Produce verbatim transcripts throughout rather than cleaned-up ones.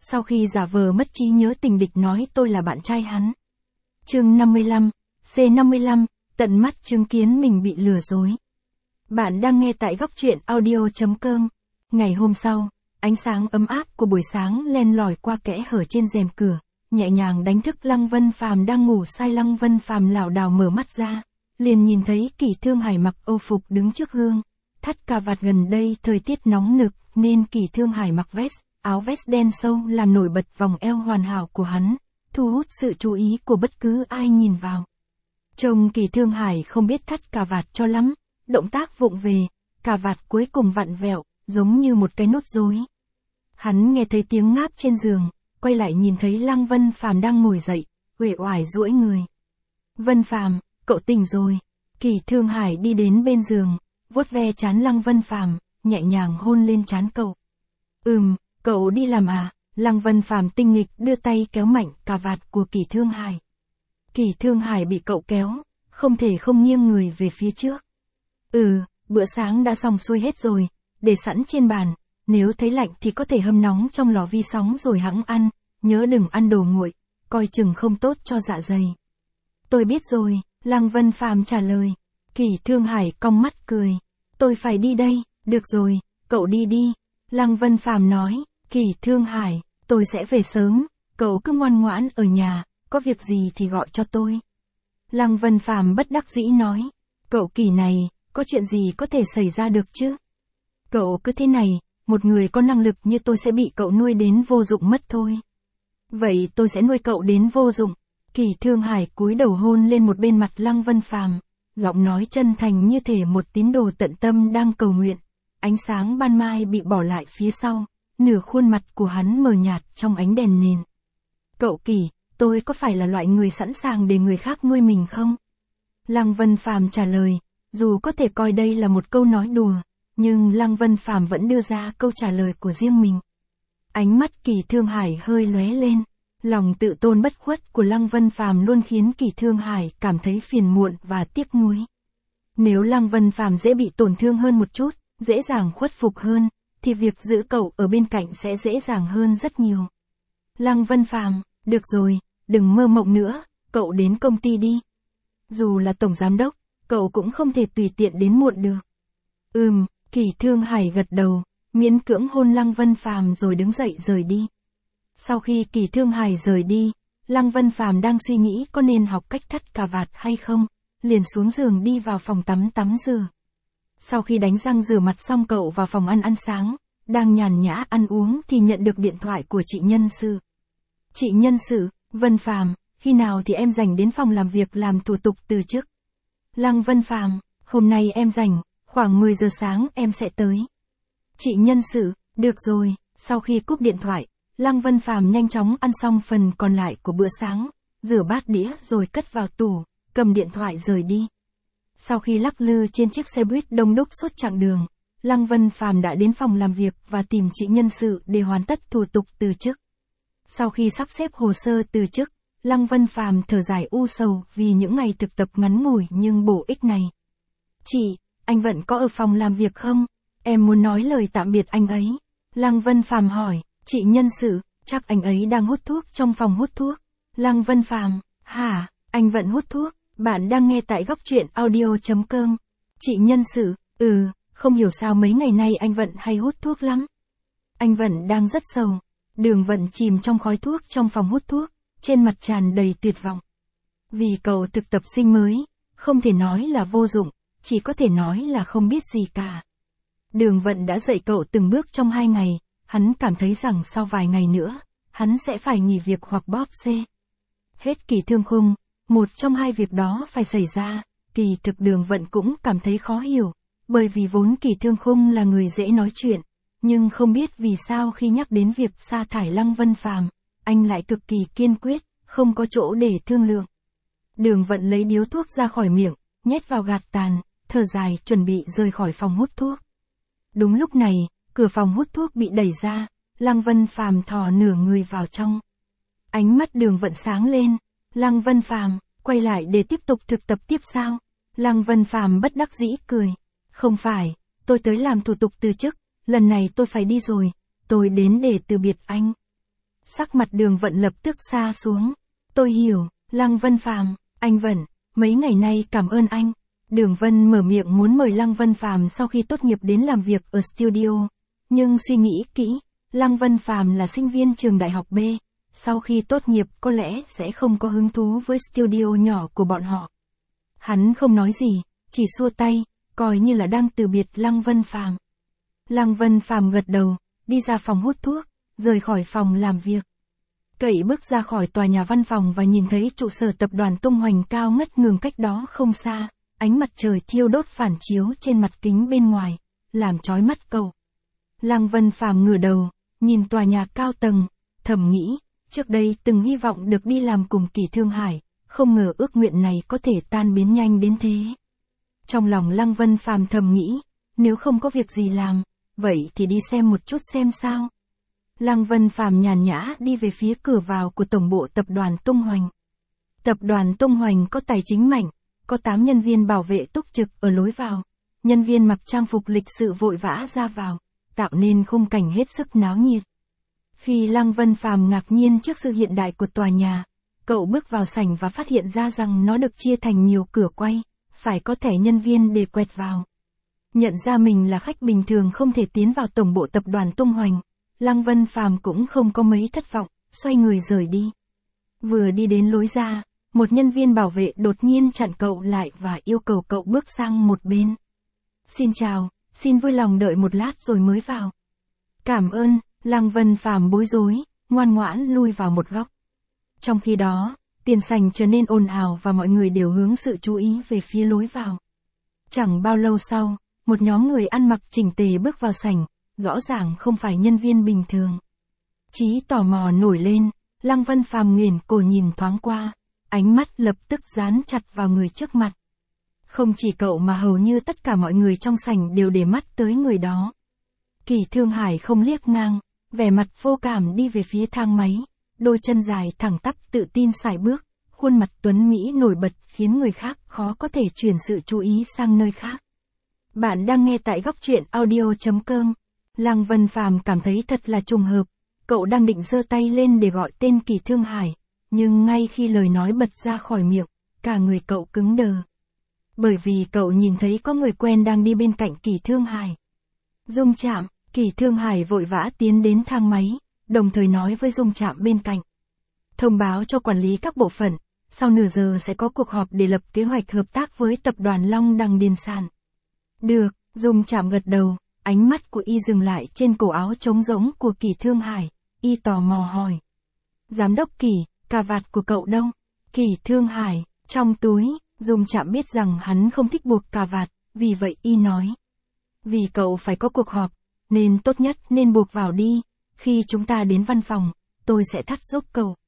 sau khi giả vờ mất trí nhớ tình địch nói tôi là bạn trai hắn. Chương năm mươi lăm, C năm mươi lăm, tận mắt chứng kiến mình bị lừa dối. Bạn đang nghe tại góc truyện audio chấm com. Ngày hôm sau, ánh sáng ấm áp của buổi sáng len lỏi qua kẽ hở trên rèm cửa, nhẹ nhàng đánh thức Lăng Vân Phàm đang ngủ say. Lăng Vân Phàm lảo đảo mở mắt ra, liền nhìn thấy Kỷ Thương Hải mặc âu phục đứng trước gương, thắt cà vạt. Gần đây thời tiết nóng nực nên Kỷ Thương Hải mặc vest, áo vest đen sâu làm nổi bật vòng eo hoàn hảo của hắn, thu hút sự chú ý của bất cứ ai nhìn vào. Trông Kỷ Thương Hải không biết thắt cà vạt cho lắm, động tác vụng về, cà vạt cuối cùng vặn vẹo, giống như một cái nốt rối. Hắn nghe thấy tiếng ngáp trên giường, quay lại nhìn thấy Lăng Vân Phàm đang ngồi dậy, uể oải duỗi người. Vân Phàm, cậu tỉnh rồi. Kỷ Thương Hải đi đến bên giường, vuốt ve trán Lăng Vân Phàm, nhẹ nhàng hôn lên trán cậu. Ừm, cậu đi làm à? Lăng Vân Phàm tinh nghịch đưa tay kéo mạnh cà vạt của Kỷ Thương Hải. Kỷ Thương Hải bị cậu kéo, không thể không nghiêng người về phía trước. Ừ, bữa sáng đã xong xuôi hết rồi, để sẵn trên bàn, nếu thấy lạnh thì có thể hâm nóng trong lò vi sóng rồi hẵng ăn, nhớ đừng ăn đồ nguội, coi chừng không tốt cho dạ dày. Tôi biết rồi, Lăng Vân Phàm trả lời. Kỷ Thương Hải cong mắt cười. Tôi phải đi đây. Được rồi, cậu đi đi. Lăng Vân Phàm nói. Kỷ Thương Hải, tôi sẽ về sớm, cậu cứ ngoan ngoãn ở nhà, có việc gì thì gọi cho tôi. Lăng Vân Phàm bất đắc dĩ nói. Cậu Kỷ này, có chuyện gì có thể xảy ra được chứ? Cậu cứ thế này, một người có năng lực như tôi sẽ bị cậu nuôi đến vô dụng mất thôi. Vậy tôi sẽ nuôi cậu đến vô dụng. Kỷ Thương Hải cúi đầu hôn lên một bên mặt Lăng Vân Phàm, giọng nói chân thành như thể một tín đồ tận tâm đang cầu nguyện. Ánh sáng ban mai bị bỏ lại phía sau, nửa khuôn mặt của hắn mờ nhạt trong ánh đèn nền. Cậu Kỷ, tôi có phải là loại người sẵn sàng để người khác nuôi mình không? Lăng Vân Phàm trả lời, dù có thể coi đây là một câu nói đùa, nhưng Lăng Vân Phàm vẫn đưa ra câu trả lời của riêng mình. Ánh mắt Kỷ Thương Hải hơi lóe lên. Lòng tự tôn bất khuất của Lăng Vân Phàm luôn khiến Kỷ Thương Hải cảm thấy phiền muộn và tiếc nuối. Nếu Lăng Vân Phàm dễ bị tổn thương hơn một chút, dễ dàng khuất phục hơn, thì việc giữ cậu ở bên cạnh sẽ dễ dàng hơn rất nhiều. Lăng Vân Phàm, được rồi, đừng mơ mộng nữa, cậu đến công ty đi. Dù là tổng giám đốc, cậu cũng không thể tùy tiện đến muộn được. Ừm, Kỷ Thương Hải gật đầu, miễn cưỡng hôn Lăng Vân Phàm rồi đứng dậy rời đi. Sau khi Kỷ Thương Hải rời đi, Lăng Vân Phàm đang suy nghĩ có nên học cách thắt cà vạt hay không, liền xuống giường đi vào phòng tắm tắm rửa. Sau khi đánh răng rửa mặt xong cậu vào phòng ăn ăn sáng, đang nhàn nhã ăn uống thì nhận được điện thoại của chị nhân sự. Chị nhân sự, Vân Phàm, khi nào thì em rảnh đến phòng làm việc làm thủ tục từ chức? Lăng Vân Phàm, hôm nay em rảnh, khoảng mười giờ sáng em sẽ tới. Chị nhân sự, được rồi. Sau khi cúp điện thoại, Lăng Vân Phàm nhanh chóng ăn xong phần còn lại của bữa sáng, rửa bát đĩa rồi cất vào tủ, cầm điện thoại rời đi. Sau khi lắc lư trên chiếc xe buýt đông đúc suốt chặng đường, Lăng Vân Phàm đã đến phòng làm việc và tìm chị nhân sự để hoàn tất thủ tục từ chức. Sau khi sắp xếp hồ sơ từ chức, Lăng Vân Phàm thở dài u sầu vì những ngày thực tập ngắn ngủi nhưng bổ ích này. Chị, anh Vận có ở phòng làm việc không? Em muốn nói lời tạm biệt anh ấy. Lăng Vân Phàm hỏi. Chị nhân sự, chắc anh ấy đang hút thuốc trong phòng hút thuốc. Lăng Vân Phàm, hả, anh Vận hút thuốc? Bạn đang nghe tại góc truyện audio chấm com. Chị nhân sự, ừ, không hiểu sao mấy ngày nay anh Vận hay hút thuốc lắm. Anh Vận đang rất sầu. Đường Vận chìm trong khói thuốc trong phòng hút thuốc, trên mặt tràn đầy tuyệt vọng. Vì cậu thực tập sinh mới, không thể nói là vô dụng, chỉ có thể nói là không biết gì cả. Đường Vận đã dạy cậu từng bước trong hai ngày. Hắn cảm thấy rằng sau vài ngày nữa, hắn sẽ phải nghỉ việc hoặc bóp xê. Hết kỳ thương khung, một trong hai việc đó phải xảy ra, kỳ thực Đường Vận cũng cảm thấy khó hiểu, bởi vì vốn Kỳ Thương Khung là người dễ nói chuyện, nhưng không biết vì sao khi nhắc đến việc sa thải Lăng Vân Phàm, anh lại cực kỳ kiên quyết, không có chỗ để thương lượng. Đường Vận lấy điếu thuốc ra khỏi miệng, nhét vào gạt tàn, thở dài chuẩn bị rời khỏi phòng hút thuốc. Đúng lúc này, cửa phòng hút thuốc bị đẩy ra, Lăng Vân Phàm thò nửa người vào trong. Ánh mắt Đường Vận sáng lên, Lăng Vân Phàm, quay lại để tiếp tục thực tập tiếp sao? Lăng Vân Phàm bất đắc dĩ cười, không phải, tôi tới làm thủ tục từ chức, lần này tôi phải đi rồi, tôi đến để từ biệt anh. Sắc mặt Đường Vận lập tức sa xuống. Tôi hiểu, Lăng Vân Phàm, anh Vận, mấy ngày nay cảm ơn anh. Đường Vân mở miệng muốn mời Lăng Vân Phàm sau khi tốt nghiệp đến làm việc ở studio. Nhưng suy nghĩ kỹ, Lăng Vân Phàm là sinh viên trường đại học B. Sau khi tốt nghiệp có lẽ sẽ không có hứng thú với studio nhỏ của bọn họ. Hắn không nói gì, chỉ xua tay, coi như là đang từ biệt Lăng Vân Phàm. Lăng Vân Phàm gật đầu, đi ra phòng hút thuốc, rời khỏi phòng làm việc. Cậy bước ra khỏi tòa nhà văn phòng và nhìn thấy trụ sở tập đoàn tung hoành cao ngất ngường cách đó không xa, ánh mặt trời thiêu đốt phản chiếu trên mặt kính bên ngoài, làm chói mắt cậu. Lăng Vân Phàm ngửa đầu, nhìn tòa nhà cao tầng, thầm nghĩ, trước đây từng hy vọng được đi làm cùng Kỷ Thương Hải, không ngờ ước nguyện này có thể tan biến nhanh đến thế. Trong lòng Lăng Vân Phàm thầm nghĩ, nếu không có việc gì làm, vậy thì đi xem một chút xem sao. Lăng Vân Phàm nhàn nhã đi về phía cửa vào của tổng bộ tập đoàn Tung Hoành. Tập đoàn Tung Hoành có tài chính mạnh, có tám nhân viên bảo vệ túc trực ở lối vào, nhân viên mặc trang phục lịch sự vội vã ra vào, tạo nên khung cảnh hết sức náo nhiệt. Khi Lăng Vân Phàm ngạc nhiên trước sự hiện đại của tòa nhà, cậu bước vào sảnh và phát hiện ra rằng nó được chia thành nhiều cửa quay, phải có thẻ nhân viên để quẹt vào. Nhận ra mình là khách bình thường không thể tiến vào tổng bộ tập đoàn Tung Hoành, Lăng Vân Phàm cũng không có mấy thất vọng, xoay người rời đi. Vừa đi đến lối ra, một nhân viên bảo vệ đột nhiên chặn cậu lại và yêu cầu cậu bước sang một bên. Xin chào, xin vui lòng đợi một lát rồi mới vào. Cảm ơn, Lăng Vân Phàm bối rối, ngoan ngoãn lui vào một góc. Trong khi đó, tiền sảnh trở nên ồn ào và mọi người đều hướng sự chú ý về phía lối vào. Chẳng bao lâu sau, một nhóm người ăn mặc chỉnh tề bước vào sảnh, rõ ràng không phải nhân viên bình thường. Trí tò mò nổi lên, Lăng Vân Phàm nghển cổ nhìn thoáng qua, ánh mắt lập tức dán chặt vào người trước mặt. Không chỉ cậu mà hầu như tất cả mọi người trong sảnh đều để mắt tới người đó. Kỷ Thương Hải không liếc ngang, vẻ mặt vô cảm đi về phía thang máy, đôi chân dài thẳng tắp tự tin sải bước, khuôn mặt tuấn mỹ nổi bật khiến người khác khó có thể chuyển sự chú ý sang nơi khác. Bạn đang nghe tại góc truyện audio chấm com. Lăng Vân Phàm cảm thấy thật là trùng hợp, cậu đang định giơ tay lên để gọi tên Kỷ Thương Hải, nhưng ngay khi lời nói bật ra khỏi miệng, cả người cậu cứng đờ. Bởi vì cậu nhìn thấy có người quen đang đi bên cạnh Kỷ Thương Hải. Dung Trạm, Kỷ Thương Hải vội vã tiến đến thang máy, đồng thời nói với Dung Trạm bên cạnh. Thông báo cho quản lý các bộ phận, sau nửa giờ sẽ có cuộc họp để lập kế hoạch hợp tác với tập đoàn Long Đằng Điền Sản. Được, Dung Trạm gật đầu, ánh mắt của y dừng lại trên cổ áo trống rỗng của Kỷ Thương Hải, y tò mò hỏi. Giám đốc Kỷ, cà vạt của cậu đâu? Kỷ Thương Hải, trong túi. Dung Trạm biết rằng hắn không thích buộc cà vạt, vì vậy y nói. Vì cậu phải có cuộc họp, nên tốt nhất nên buộc vào đi, khi chúng ta đến văn phòng, tôi sẽ thắt giúp cậu.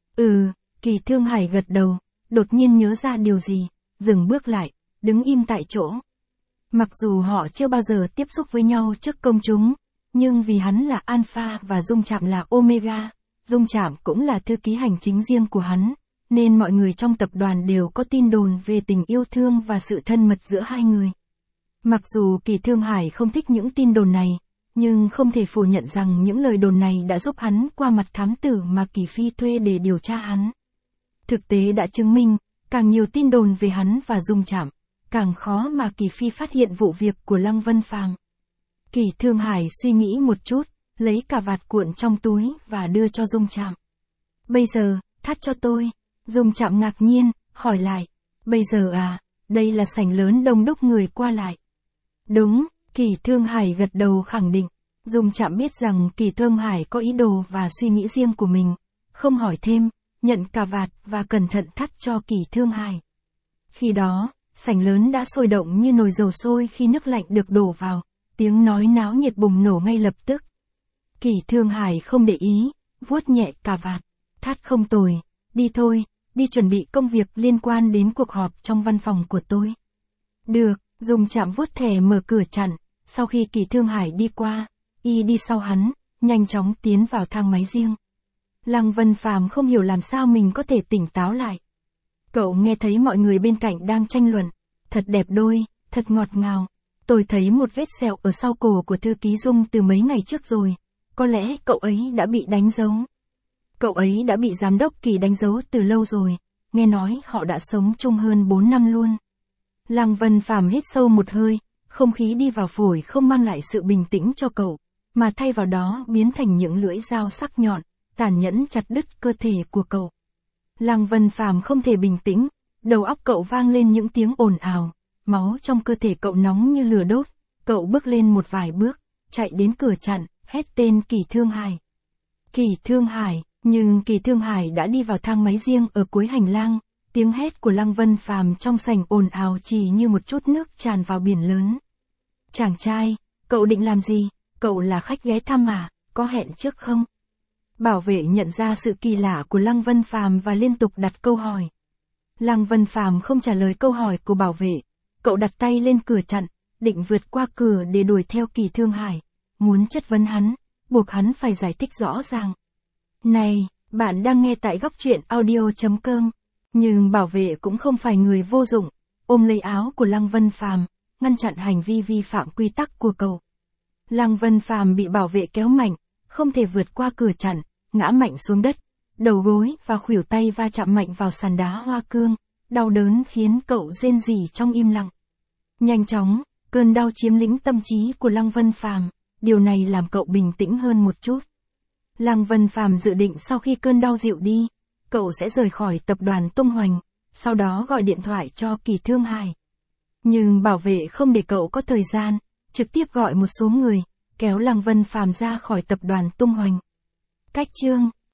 Ừ, Kỷ Thương Hải gật đầu, đột nhiên nhớ ra điều gì, dừng bước lại, đứng im tại chỗ. Mặc dù họ chưa bao giờ tiếp xúc với nhau trước công chúng, nhưng vì hắn là Alpha và Dung Trạm là Omega, Dung Trạm cũng là thư ký hành chính riêng của hắn, nên mọi người trong tập đoàn đều có tin đồn về tình yêu thương và sự thân mật giữa hai người. Mặc dù Kỷ Thương Hải không thích những tin đồn này, nhưng không thể phủ nhận rằng những lời đồn này đã giúp hắn qua mặt thám tử mà Kỷ Phi thuê để điều tra hắn. Thực tế đã chứng minh, càng nhiều tin đồn về hắn và Dung Trạm, càng khó mà Kỷ Phi phát hiện vụ việc của Lăng Vân Phàm. Kỷ Thương Hải suy nghĩ một chút, lấy cà vạt cuộn trong túi và đưa cho Dung Trạm. Bây giờ, thắt cho tôi. Dung Trạm ngạc nhiên, hỏi lại. Bây giờ à, đây là sảnh lớn đông đúc người qua lại. Đúng, Kỷ Thương Hải gật đầu khẳng định. Dung Trạm biết rằng Kỷ Thương Hải có ý đồ và suy nghĩ riêng của mình, không hỏi thêm, nhận cà vạt và cẩn thận thắt cho Kỷ Thương Hải. Khi đó, sảnh lớn đã sôi động như nồi dầu sôi khi nước lạnh được đổ vào, tiếng nói náo nhiệt bùng nổ ngay lập tức. Kỷ Thương Hải không để ý, vuốt nhẹ cà vạt, thắt không tồi, đi thôi, đi chuẩn bị công việc liên quan đến cuộc họp trong văn phòng của tôi. Được, Dung Trạm vuốt thẻ mở cửa chặn, sau khi Kỷ Thương Hải đi qua, y đi sau hắn, nhanh chóng tiến vào thang máy riêng. Lăng Vân Phàm không hiểu làm sao mình có thể tỉnh táo lại. Cậu nghe thấy mọi người bên cạnh đang tranh luận, thật đẹp đôi, thật ngọt ngào. Tôi thấy một vết sẹo ở sau cổ của thư ký Dung từ mấy ngày trước rồi, có lẽ cậu ấy đã bị đánh dấu. Cậu ấy đã bị giám đốc Kỳ đánh dấu từ lâu rồi, nghe nói họ đã sống chung hơn bốn năm luôn. Lăng Vân Phàm hít sâu một hơi, không khí đi vào phổi không mang lại sự bình tĩnh cho cậu, mà thay vào đó biến thành những lưỡi dao sắc nhọn, tàn nhẫn chặt đứt cơ thể của cậu. Lăng Vân Phàm không thể bình tĩnh, đầu óc cậu vang lên những tiếng ồn ào, máu trong cơ thể cậu nóng như lửa đốt, cậu bước lên một vài bước, chạy đến cửa chặn, hét tên Kỳ Thương Hải. Kỳ Thương Hải, nhưng Kỳ Thương Hải đã đi vào thang máy riêng ở cuối hành lang, tiếng hét của Lăng Vân Phàm trong sảnh ồn ào chỉ như một chút nước tràn vào biển lớn. Chàng trai, cậu định làm gì? Cậu là khách ghé thăm à, có hẹn trước không? Bảo vệ nhận ra sự kỳ lạ của Lăng Vân Phàm và liên tục đặt câu hỏi. Lăng Vân Phàm không trả lời câu hỏi của bảo vệ, cậu đặt tay lên cửa chặn, định vượt qua cửa để đuổi theo Kỳ Thương Hải, muốn chất vấn hắn, buộc hắn phải giải thích rõ ràng. Này, bạn đang nghe tại góc truyện audio chấm com, nhưng bảo vệ cũng không phải người vô dụng, ôm lấy áo của Lăng Vân Phàm, ngăn chặn hành vi vi phạm quy tắc của cậu. Lăng Vân Phàm bị bảo vệ kéo mạnh, không thể vượt qua cửa chặn, ngã mạnh xuống đất, đầu gối và khuỷu tay va chạm mạnh vào sàn đá hoa cương, đau đớn khiến cậu rên rỉ trong im lặng. Nhanh chóng, cơn đau chiếm lĩnh tâm trí của Lăng Vân Phàm, điều này làm cậu bình tĩnh hơn một chút. Lăng Vân Phàm dự định sau khi cơn đau dịu đi, cậu sẽ rời khỏi tập đoàn Tung Hoành, sau đó gọi điện thoại cho Kỳ Thương Hải. Nhưng bảo vệ không để cậu có thời gian, trực tiếp gọi một số người, kéo Lăng Vân Phàm ra khỏi tập đoàn Tung Hoành. Cách chương